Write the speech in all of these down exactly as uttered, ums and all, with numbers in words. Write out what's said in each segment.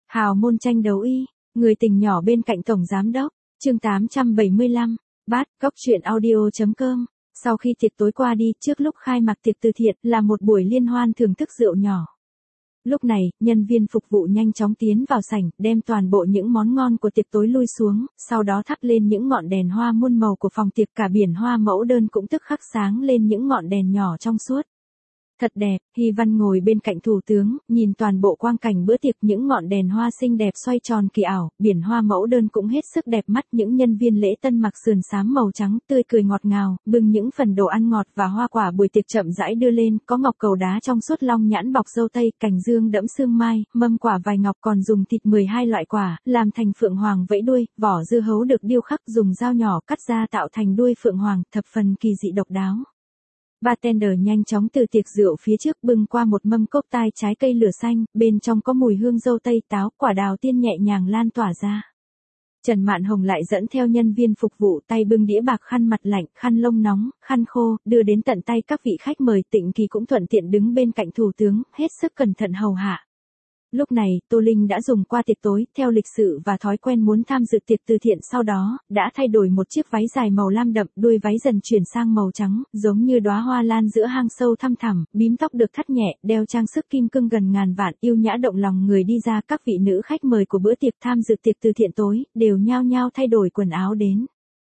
Hào môn tranh đấu y, người tình nhỏ bên cạnh tổng giám đốc, chương tám trăm bảy mươi lăm, bát, góc truyện audio.com. Sau khi tiệc tối qua đi, trước lúc khai mạc tiệc từ thiện là một buổi liên hoan thưởng thức rượu nhỏ. Lúc này, nhân viên phục vụ nhanh chóng tiến vào sảnh, đem toàn bộ những món ngon của tiệc tối lui xuống, sau đó thắp lên những ngọn đèn hoa muôn màu của phòng tiệc, cả biển hoa mẫu đơn cũng tức khắc sáng lên những ngọn đèn nhỏ trong suốt. Thật đẹp, Hy Văn ngồi bên cạnh thủ tướng, nhìn toàn bộ quang cảnh bữa tiệc, những ngọn đèn hoa xinh đẹp xoay tròn kỳ ảo, biển hoa mẫu đơn cũng hết sức đẹp mắt, những nhân viên lễ tân mặc sườn xám màu trắng, tươi cười ngọt ngào, bưng những phần đồ ăn ngọt và hoa quả buổi tiệc chậm rãi đưa lên, có ngọc cầu đá trong suốt long nhãn bọc dâu tây, cành dương đẫm sương mai, mâm quả vài ngọc còn dùng thịt mười hai loại quả, làm thành phượng hoàng vẫy đuôi, vỏ dưa hấu được điêu khắc dùng dao nhỏ cắt ra tạo thành đuôi phượng hoàng, thập phần kỳ dị độc đáo. Bartender nhanh chóng từ tiệc rượu phía trước bưng qua một mâm cốc tai trái cây lửa xanh, bên trong có mùi hương dâu tây, táo, quả đào tiên nhẹ nhàng lan tỏa ra. Trần Mạn Hồng lại dẫn theo nhân viên phục vụ tay bưng đĩa bạc, khăn mặt lạnh, khăn lông nóng, khăn khô, đưa đến tận tay các vị khách mời. Tịnh Kỳ cũng thuận tiện đứng bên cạnh thủ tướng, hết sức cẩn thận hầu hạ. Lúc này, Tô Linh đã dùng qua tiệc tối, theo lịch sự và thói quen muốn tham dự tiệc từ thiện, sau đó, đã thay đổi một chiếc váy dài màu lam đậm, đuôi váy dần chuyển sang màu trắng, giống như đóa hoa lan giữa hang sâu thăm thẳm, bím tóc được thắt nhẹ, đeo trang sức kim cương gần ngàn vạn, yêu nhã động lòng người đi ra. Các vị nữ khách mời của bữa tiệc tham dự tiệc từ thiện tối, đều nhao nhao thay đổi quần áo đến.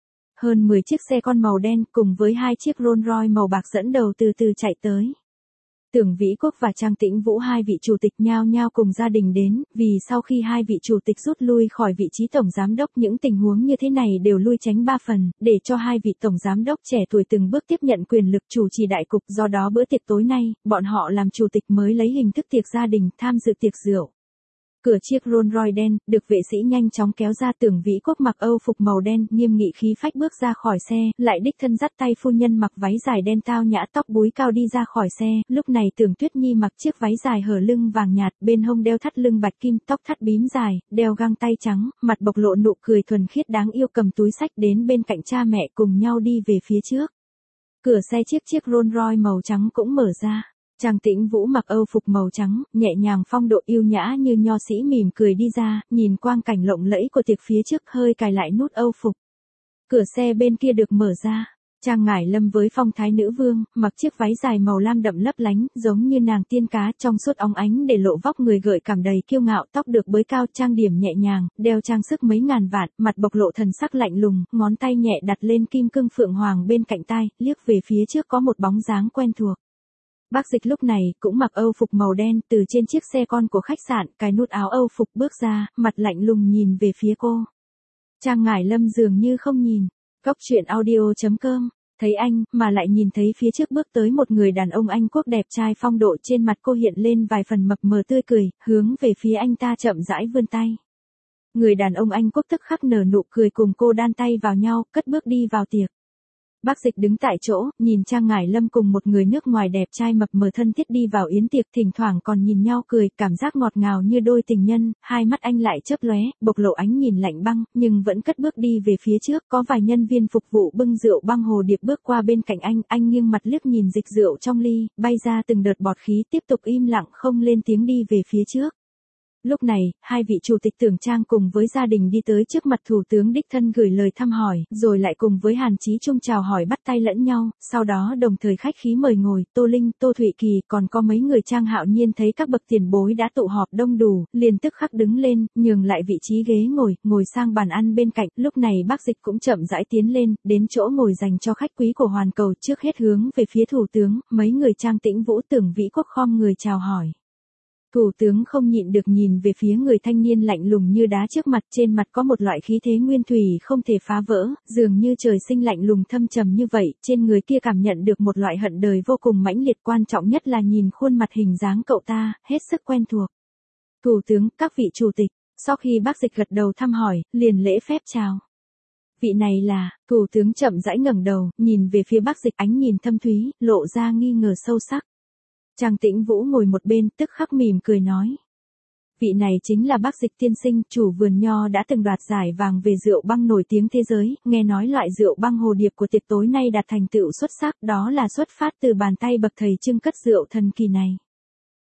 Hơn mười chiếc xe con màu đen cùng với hai chiếc Rolls Royce màu bạc dẫn đầu từ từ chạy tới. Tưởng Vĩ Quốc và Trang Tĩnh Vũ, hai vị chủ tịch, nhao nhao cùng gia đình đến, vì sau khi hai vị chủ tịch rút lui khỏi vị trí tổng giám đốc, những tình huống như thế này đều lui tránh ba phần, để cho hai vị tổng giám đốc trẻ tuổi từng bước tiếp nhận quyền lực chủ trì đại cục. Do đó bữa tiệc tối nay, bọn họ làm chủ tịch mới lấy hình thức tiệc gia đình, tham dự tiệc rượu. Cửa chiếc Rolls Royce đen, được vệ sĩ nhanh chóng kéo ra. Tưởng Vĩ Quốc mặc âu phục màu đen, nghiêm nghị khí phách bước ra khỏi xe, lại đích thân dắt tay phu nhân mặc váy dài đen tao nhã, tóc búi cao đi ra khỏi xe. Lúc này Tưởng Tuyết Nhi mặc chiếc váy dài hở lưng vàng nhạt, bên hông đeo thắt lưng bạch kim, tóc thắt bím dài, đeo găng tay trắng, mặt bộc lộ nụ cười thuần khiết đáng yêu, cầm túi xách đến bên cạnh cha mẹ, cùng nhau đi về phía trước. Cửa xe chiếc chiếc Rolls Royce màu trắng cũng mở ra. Trang Tĩnh Vũ mặc âu phục màu trắng, nhẹ nhàng phong độ yêu nhã như nho sĩ, mỉm cười đi ra, nhìn quang cảnh lộng lẫy của tiệc phía trước, hơi cài lại nút âu phục. Cửa xe bên kia được mở ra. Trang Ngải Lâm với phong thái nữ vương, mặc chiếc váy dài màu lam đậm lấp lánh, giống như nàng tiên cá, trong suốt óng ánh để lộ vóc người gợi cảm đầy kiêu ngạo, tóc được bới cao, trang điểm nhẹ nhàng, đeo trang sức mấy ngàn vạn, mặt bộc lộ thần sắc lạnh lùng, ngón tay nhẹ đặt lên kim cương phượng hoàng bên cạnh tai, liếc về phía trước có một bóng dáng quen thuộc. Bác Dịch lúc này cũng mặc âu phục màu đen, từ trên chiếc xe con của khách sạn, cài nút áo âu phục bước ra, mặt lạnh lùng nhìn về phía cô. Trang Ngải Lâm dường như không nhìn. Góc truyện audio.com. Thấy anh, mà lại nhìn thấy phía trước bước tới một người đàn ông Anh Quốc đẹp trai phong độ, trên mặt cô hiện lên vài phần mập mờ tươi cười, hướng về phía anh ta chậm rãi vươn tay. Người đàn ông Anh Quốc tức khắc nở nụ cười cùng cô đan tay vào nhau, cất bước đi vào tiệc. Bác Dịch đứng tại chỗ, nhìn Trang Ngải Lâm cùng một người nước ngoài đẹp trai mập mờ thân thiết đi vào yến tiệc, thỉnh thoảng còn nhìn nhau cười, cảm giác ngọt ngào như đôi tình nhân. Hai mắt anh lại chớp lóe, bộc lộ ánh nhìn lạnh băng, nhưng vẫn cất bước đi về phía trước. Có vài nhân viên phục vụ bưng rượu băng hồ điệp bước qua bên cạnh anh, anh nghiêng mặt liếc nhìn dịch rượu trong ly, bay ra từng đợt bọt khí, tiếp tục im lặng không lên tiếng đi về phía trước. Lúc này, hai vị chủ tịch Tưởng Trang cùng với gia đình đi tới trước mặt thủ tướng, đích thân gửi lời thăm hỏi, rồi lại cùng với Hàn Chí Trung chào hỏi, bắt tay lẫn nhau, sau đó đồng thời khách khí mời ngồi. Tô Linh, Tô Thụy Kỳ, còn có mấy người. Trang Hạo Nhiên thấy các bậc tiền bối đã tụ họp đông đủ, liền tức khắc đứng lên, nhường lại vị trí ghế ngồi, ngồi sang bàn ăn bên cạnh. Lúc này Bác Dịch cũng chậm rãi tiến lên, đến chỗ ngồi dành cho khách quý của Hoàn Cầu, trước hết hướng về phía thủ tướng. Mấy người Trang Tĩnh Vũ, Tưởng Vĩ Quốc khom người chào hỏi. Thủ tướng không nhịn được nhìn về phía người thanh niên lạnh lùng như đá trước mặt, trên mặt có một loại khí thế nguyên thủy không thể phá vỡ, dường như trời sinh lạnh lùng thâm trầm như vậy, trên người kia cảm nhận được một loại hận đời vô cùng mãnh liệt, quan trọng nhất là nhìn khuôn mặt hình dáng cậu ta, hết sức quen thuộc. Thủ tướng, các vị chủ tịch. Sau khi Bác Dịch gật đầu thăm hỏi, liền lễ phép chào. Vị này là, thủ tướng chậm rãi ngẩng đầu, nhìn về phía Bác Dịch, ánh nhìn thâm thúy, lộ ra nghi ngờ sâu sắc. Trang Tĩnh Vũ ngồi một bên, tức khắc mỉm cười nói. Vị này chính là Bác Dịch tiên sinh, chủ vườn nho đã từng đoạt giải vàng về rượu băng nổi tiếng thế giới, nghe nói loại rượu băng hồ điệp của tiệc tối nay đạt thành tựu xuất sắc, đó là xuất phát từ bàn tay bậc thầy trưng cất rượu thần kỳ này.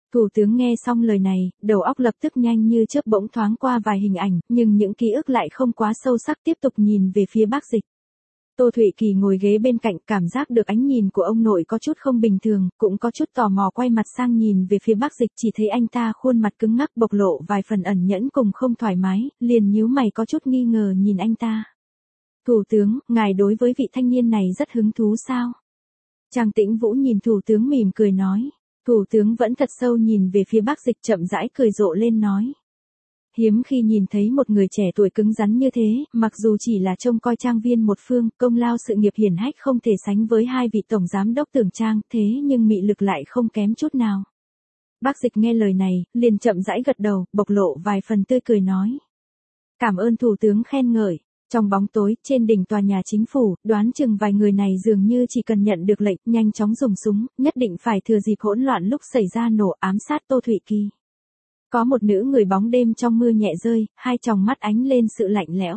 Thủ tướng nghe xong lời này, đầu óc lập tức nhanh như chớp bỗng thoáng qua vài hình ảnh, nhưng những ký ức lại không quá sâu sắc tiếp tục nhìn về phía Bác Dịch. Tô Thụy Kỳ ngồi ghế bên cạnh cảm giác được ánh nhìn của ông nội có chút không bình thường, cũng có chút tò mò quay mặt sang nhìn về phía Bác Dịch chỉ thấy anh ta khuôn mặt cứng ngắc bộc lộ vài phần ẩn nhẫn cùng không thoải mái, liền nhíu mày có chút nghi ngờ nhìn anh ta. Thủ tướng, ngài đối với vị thanh niên này rất hứng thú sao? Trang Tĩnh Vũ nhìn thủ tướng mỉm cười nói. Thủ tướng vẫn thật sâu nhìn về phía Bác Dịch chậm rãi cười rộ lên nói. Hiếm khi nhìn thấy một người trẻ tuổi cứng rắn như thế, mặc dù chỉ là trông coi trang viên một phương, công lao sự nghiệp hiển hách không thể sánh với hai vị tổng giám đốc Tưởng Trang, thế nhưng mị lực lại không kém chút nào. Bác Dịch nghe lời này, liền chậm rãi gật đầu, bộc lộ vài phần tươi cười nói. Cảm ơn thủ tướng khen ngợi. Trong bóng tối, trên đỉnh tòa nhà chính phủ, đoán chừng vài người này dường như chỉ cần nhận được lệnh, nhanh chóng dùng súng, nhất định phải thừa dịp hỗn loạn lúc xảy ra nổ ám sát Tô Thụy Kỳ. Có một nữ người bóng đêm trong mưa nhẹ rơi, hai tròng mắt ánh lên sự lạnh lẽo.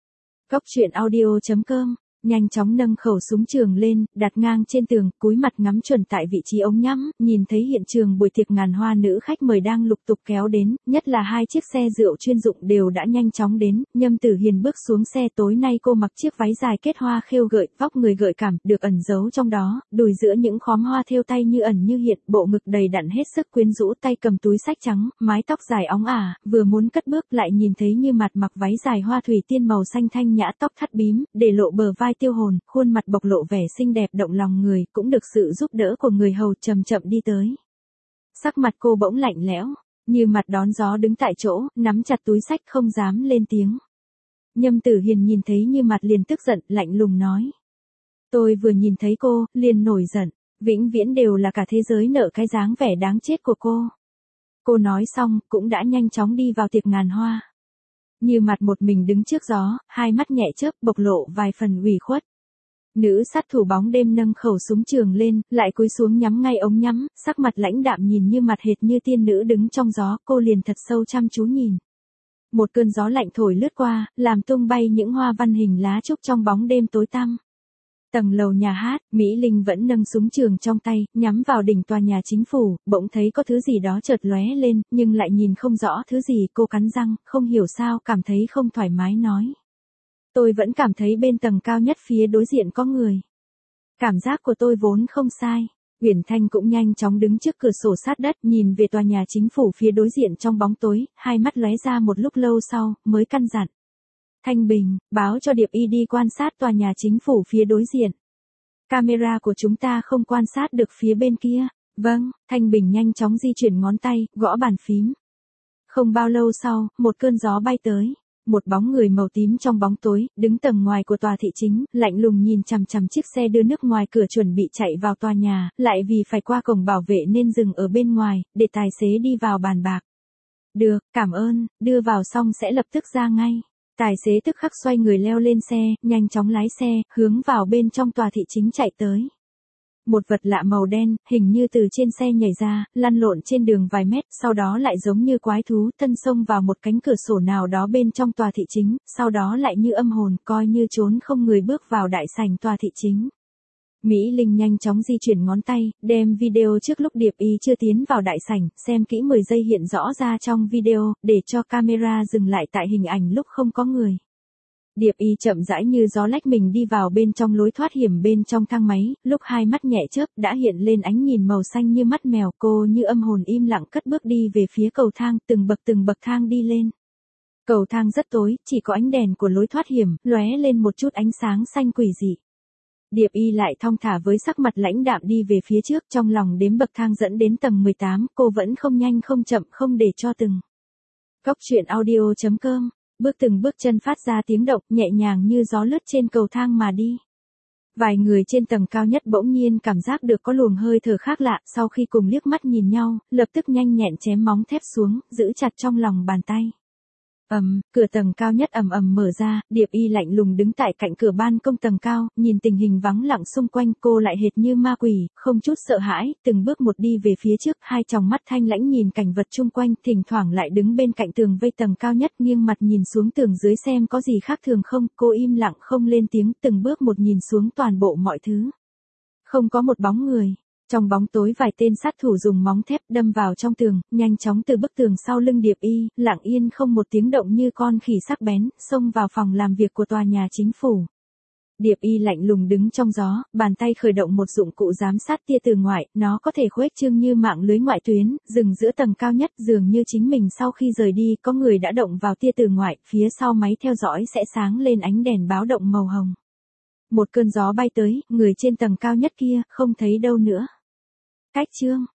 Góc truyện audio chấm com, nhanh chóng nâng khẩu súng trường lên, đặt ngang trên tường, cúi mặt ngắm chuẩn tại vị trí ống nhắm, nhìn thấy hiện trường buổi tiệc ngàn hoa nữ khách mời đang lục tục kéo đến, nhất là hai chiếc xe rượu chuyên dụng đều đã nhanh chóng đến, Nhâm Tử Hiền bước xuống xe tối nay cô mặc chiếc váy dài kết hoa khêu gợi, vóc người gợi cảm, được ẩn giấu trong đó, đùi giữa những khóm hoa thêu tay như ẩn như hiện, bộ ngực đầy đặn hết sức quyến rũ tay cầm túi sách trắng, mái tóc dài óng ả, vừa muốn cất bước lại nhìn thấy Như Mặt mặc váy dài hoa thủy tiên màu xanh thanh nhã tóc thắt bím, để lộ bờ vai tiêu hồn, khuôn mặt bộc lộ vẻ xinh đẹp động lòng người, cũng được sự giúp đỡ của người hầu chậm chậm đi tới. Sắc mặt cô bỗng lạnh lẽo, Như Mặt đón gió đứng tại chỗ, nắm chặt túi sách không dám lên tiếng. Nhâm Tử Hiền nhìn thấy Như Mặt liền tức giận, lạnh lùng nói. Tôi vừa nhìn thấy cô, liền nổi giận, vĩnh viễn đều là cả thế giới nợ cái dáng vẻ đáng chết của cô. Cô nói xong, cũng đã nhanh chóng đi vào tiệc ngàn hoa. Như Mặt một mình đứng trước gió, hai mắt nhẹ chớp bộc lộ vài phần ủy khuất. Nữ sát thủ bóng đêm nâng khẩu súng trường lên, lại cúi xuống nhắm ngay ống nhắm, sắc mặt lãnh đạm nhìn Như Mặt hệt như tiên nữ đứng trong gió, cô liền thật sâu chăm chú nhìn. Một cơn gió lạnh thổi lướt qua, làm tung bay những hoa văn hình lá trúc trong bóng đêm tối tăm. Tầng lầu nhà hát, Mỹ Linh vẫn nâng súng trường trong tay, nhắm vào đỉnh tòa nhà chính phủ, bỗng thấy có thứ gì đó chợt lóe lên, nhưng lại nhìn không rõ thứ gì, cô cắn răng, không hiểu sao, cảm thấy không thoải mái nói. Tôi vẫn cảm thấy bên tầng cao nhất phía đối diện có người. Cảm giác của tôi vốn không sai. Uyển Thanh cũng nhanh chóng đứng trước cửa sổ sát đất, nhìn về tòa nhà chính phủ phía đối diện trong bóng tối, hai mắt lóe ra một lúc lâu sau, mới căn dặn. Thanh Bình, báo cho Điệp Y đi quan sát tòa nhà chính phủ phía đối diện. Camera của chúng ta không quan sát được phía bên kia. Vâng, Thanh Bình nhanh chóng di chuyển ngón tay, gõ bàn phím. Không bao lâu sau, một cơn gió bay tới. Một bóng người màu tím trong bóng tối, đứng tầng ngoài của tòa thị chính, lạnh lùng nhìn chằm chằm chiếc xe đưa nước ngoài cửa chuẩn bị chạy vào tòa nhà, lại vì phải qua cổng bảo vệ nên dừng ở bên ngoài, để tài xế đi vào bàn bạc. Được, cảm ơn, đưa vào xong sẽ lập tức ra ngay. Tài xế tức khắc xoay người leo lên xe, nhanh chóng lái xe, hướng vào bên trong tòa thị chính chạy tới. Một vật lạ màu đen, hình như từ trên xe nhảy ra, lăn lộn trên đường vài mét, sau đó lại giống như quái thú, thân xông vào một cánh cửa sổ nào đó bên trong tòa thị chính, sau đó lại như âm hồn, coi như trốn không người bước vào đại sảnh tòa thị chính. Mỹ Linh nhanh chóng di chuyển ngón tay, đem video trước lúc Điệp Y chưa tiến vào đại sảnh, xem kỹ mười giây hiện rõ ra trong video, để cho camera dừng lại tại hình ảnh lúc không có người. Điệp Y chậm rãi như gió lách mình đi vào bên trong lối thoát hiểm bên trong thang máy, lúc hai mắt nhẹ chớp đã hiện lên ánh nhìn màu xanh như mắt mèo, cô như âm hồn im lặng cất bước đi về phía cầu thang, từng bậc từng bậc thang đi lên. Cầu thang rất tối, chỉ có ánh đèn của lối thoát hiểm, lóe lên một chút ánh sáng xanh quỷ dị. Điệp Y lại thong thả với sắc mặt lãnh đạm đi về phía trước, trong lòng đếm bậc thang dẫn đến tầng mười tám, cô vẫn không nhanh không chậm không để cho từng. Góc truyện audio chấm com, bước từng bước chân phát ra tiếng động, nhẹ nhàng như gió lướt trên cầu thang mà đi. Vài người trên tầng cao nhất bỗng nhiên cảm giác được có luồng hơi thở khác lạ, sau khi cùng liếc mắt nhìn nhau, lập tức nhanh nhẹn chém móng thép xuống, giữ chặt trong lòng bàn tay. Ầm, um, cửa tầng cao nhất ầm ầm mở ra, Điệp Y lạnh lùng đứng tại cạnh cửa ban công tầng cao, nhìn tình hình vắng lặng xung quanh, cô lại hệt như ma quỷ, không chút sợ hãi, từng bước một đi về phía trước, hai tròng mắt thanh lãnh nhìn cảnh vật chung quanh, thỉnh thoảng lại đứng bên cạnh tường vây tầng cao nhất, nghiêng mặt nhìn xuống tường dưới xem có gì khác thường không, cô im lặng không lên tiếng, từng bước một nhìn xuống toàn bộ mọi thứ. Không có một bóng người. Trong bóng tối vài tên sát thủ dùng móng thép đâm vào trong tường, nhanh chóng từ bức tường sau lưng Điệp Y, lặng yên không một tiếng động như con khỉ sắc bén, xông vào phòng làm việc của tòa nhà chính phủ. Điệp Y lạnh lùng đứng trong gió, bàn tay khởi động một dụng cụ giám sát tia từ ngoại, nó có thể khuếch trương như mạng lưới ngoại tuyến, dừng giữa tầng cao nhất, dường như chính mình sau khi rời đi, có người đã động vào tia từ ngoại, phía sau máy theo dõi sẽ sáng lên ánh đèn báo động màu hồng. Một cơn gió bay tới, người trên tầng cao nhất kia, không thấy đâu nữa. Cách chương